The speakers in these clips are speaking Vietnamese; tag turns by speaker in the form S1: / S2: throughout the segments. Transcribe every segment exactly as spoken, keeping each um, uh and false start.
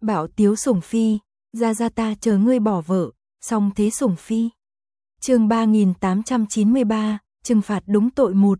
S1: Bảo tiếu sủng phi, ra ra ta chờ ngươi bỏ vợ, xong thế sủng phi. Chương ba nghìn tám trăm chín mươi ba, trừng phạt đúng tội một.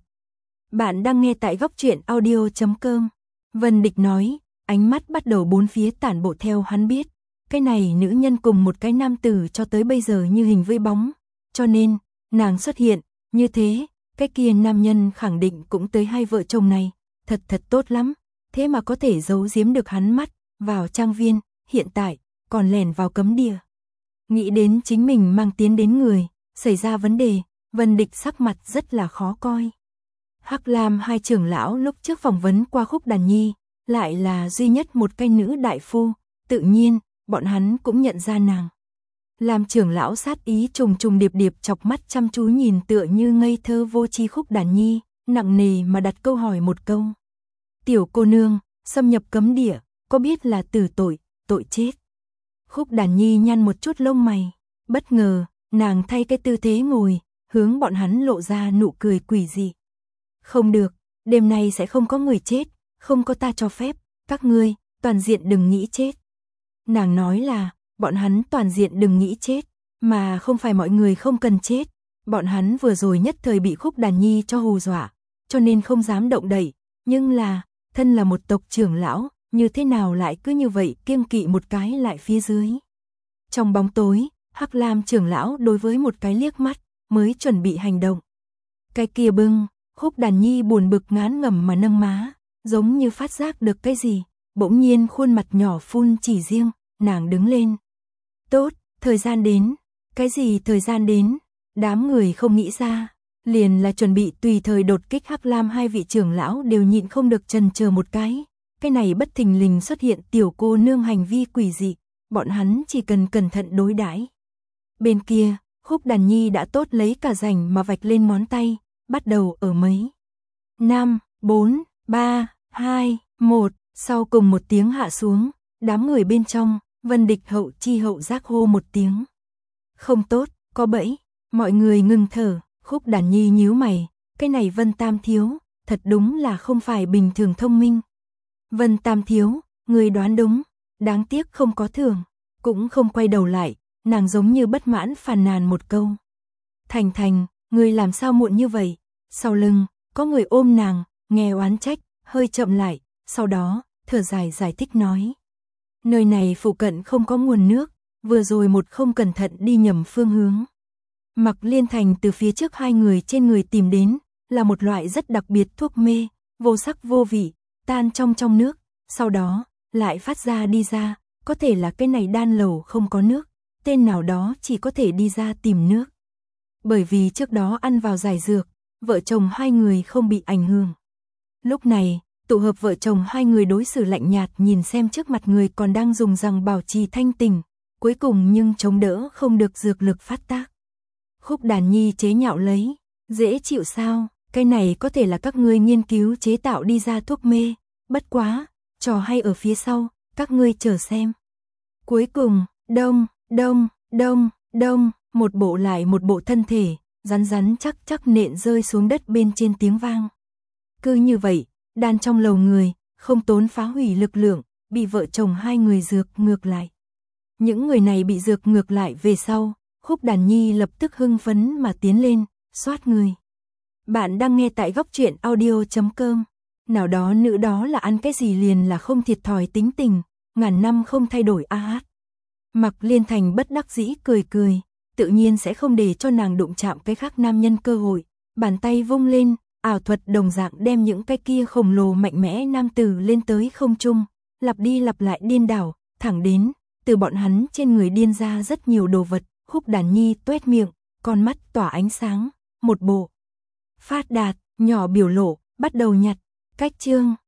S1: Bạn đang nghe tại góc truyện audio chấm com. Vân Địch nói, ánh mắt bắt đầu bốn phía tản bộ theo hắn biết. Cái này nữ nhân cùng một cái nam tử cho tới bây giờ như hình với bóng. Cho nên, nàng xuất hiện, như thế, cái kia nam nhân khẳng định cũng tới hai vợ chồng này. Thật thật tốt lắm, thế mà có thể giấu giếm được hắn mắt, vào trang viên, hiện tại, còn lẻn vào cấm địa. Nghĩ đến chính mình mang tiến đến người, xảy ra vấn đề, Vân Địch sắc mặt rất là khó coi. Hắc Lam hai trưởng lão lúc trước phỏng vấn qua Khúc Đàn Nhi, lại là duy nhất một cái nữ đại phu, tự nhiên, bọn hắn cũng nhận ra nàng. Làm trưởng lão sát ý trùng trùng điệp điệp chọc mắt chăm chú nhìn tựa như ngây thơ vô tri Khúc Đàn Nhi, nặng nề mà đặt câu hỏi một câu. Tiểu cô nương, xâm nhập cấm địa, có biết là tử tội, tội chết? Khúc Đàn Nhi nhăn một chút lông mày, bất ngờ, nàng thay cái tư thế ngồi, hướng bọn hắn lộ ra nụ cười quỷ dị. Không được, đêm nay sẽ không có người chết, không có ta cho phép, các ngươi, toàn diện đừng nghĩ chết. Nàng nói là, bọn hắn toàn diện đừng nghĩ chết, mà không phải mọi người không cần chết. Bọn hắn vừa rồi nhất thời bị Khúc Đàn Nhi cho hù dọa, cho nên không dám động đậy, nhưng là, thân là một tộc trưởng lão, như thế nào lại cứ như vậy kiêng kỵ một cái lại phía dưới. Trong bóng tối, Hắc Lam trưởng lão đối với một cái liếc mắt, mới chuẩn bị hành động. Cái kia bưng, Khúc Đàn Nhi buồn bực ngán ngẩm mà nâng má, giống như phát giác được cái gì, bỗng nhiên khuôn mặt nhỏ phun chỉ riêng, nàng đứng lên. Tốt, thời gian đến, cái gì thời gian đến, đám người không nghĩ ra, liền là chuẩn bị tùy thời đột kích Hắc Lam hai vị trưởng lão đều nhịn không được chần chờ một cái. Cái này bất thình lình xuất hiện tiểu cô nương hành vi quỷ dị, bọn hắn chỉ cần cẩn thận đối đãi. Bên kia, Khúc Đàn Nhi đã tốt lấy cả rảnh mà vạch lên ngón tay, bắt đầu ở mấy. năm, bốn, ba, hai, một, sau cùng một tiếng hạ xuống, đám người bên trong, Vân Địch hậu chi hậu giác hô một tiếng. Không tốt, có bẫy, mọi người ngừng thở, Khúc Đàn Nhi nhíu mày, cái này Vân Tam thiếu, thật đúng là không phải bình thường thông minh. Vân Tam thiếu, người đoán đúng, đáng tiếc không có thưởng, cũng không quay đầu lại, nàng giống như bất mãn phàn nàn một câu. Thành Thành, người làm sao muộn như vậy? Sau lưng, có người ôm nàng, nghe oán trách, hơi chậm lại, sau đó, thở dài giải thích nói. Nơi này phụ cận không có nguồn nước, vừa rồi một không cẩn thận đi nhầm phương hướng. Mặc Liên Thành từ phía trước hai người trên người tìm đến, là một loại rất đặc biệt thuốc mê, vô sắc vô vị, tan trong trong nước, sau đó, lại phát ra đi ra, có thể là cái này đan lầu không có nước, tên nào đó chỉ có thể đi ra tìm nước. Bởi vì trước đó ăn vào giải dược, vợ chồng hai người không bị ảnh hưởng. Lúc này, tụ hợp vợ chồng hai người đối xử lạnh nhạt nhìn xem trước mặt người còn đang dùng rằng bảo trì thanh tỉnh, cuối cùng nhưng chống đỡ không được dược lực phát tác. Khúc Đàn Nhi chế nhạo lấy, dễ chịu sao, cái này có thể là các ngươi nghiên cứu chế tạo đi ra thuốc mê, bất quá, trò hay ở phía sau, các ngươi chờ xem. Cuối cùng, đông, đông, đông, đông, một bộ lại một bộ thân thể, rắn rắn chắc chắc nện rơi xuống đất bên trên tiếng vang. Cứ như vậy, đan trong lầu người, không tốn phá hủy lực lượng, bị vợ chồng hai người dược ngược lại. Những người này bị dược ngược lại về sau, Khúc Đàn Nhi lập tức hưng phấn mà tiến lên, xoát người. Bạn đang nghe tại góc truyện audio chấm com. Nào đó nữ đó là ăn cái gì liền là không thiệt thòi tính tình, ngàn năm không thay đổi a hát. Mặc Liên Thành bất đắc dĩ cười cười, tự nhiên sẽ không để cho nàng đụng chạm cái khác nam nhân cơ hội, bàn tay vung lên, ảo thuật đồng dạng đem những cái kia khổng lồ mạnh mẽ nam tử lên tới không trung, lặp đi lặp lại điên đảo, thẳng đến, từ bọn hắn trên người điên ra rất nhiều đồ vật. Khúc Đàn Nhi tuét miệng, con mắt tỏa ánh sáng, một bộ phát đạt, nhỏ biểu lộ, bắt đầu nhặt, cách chương.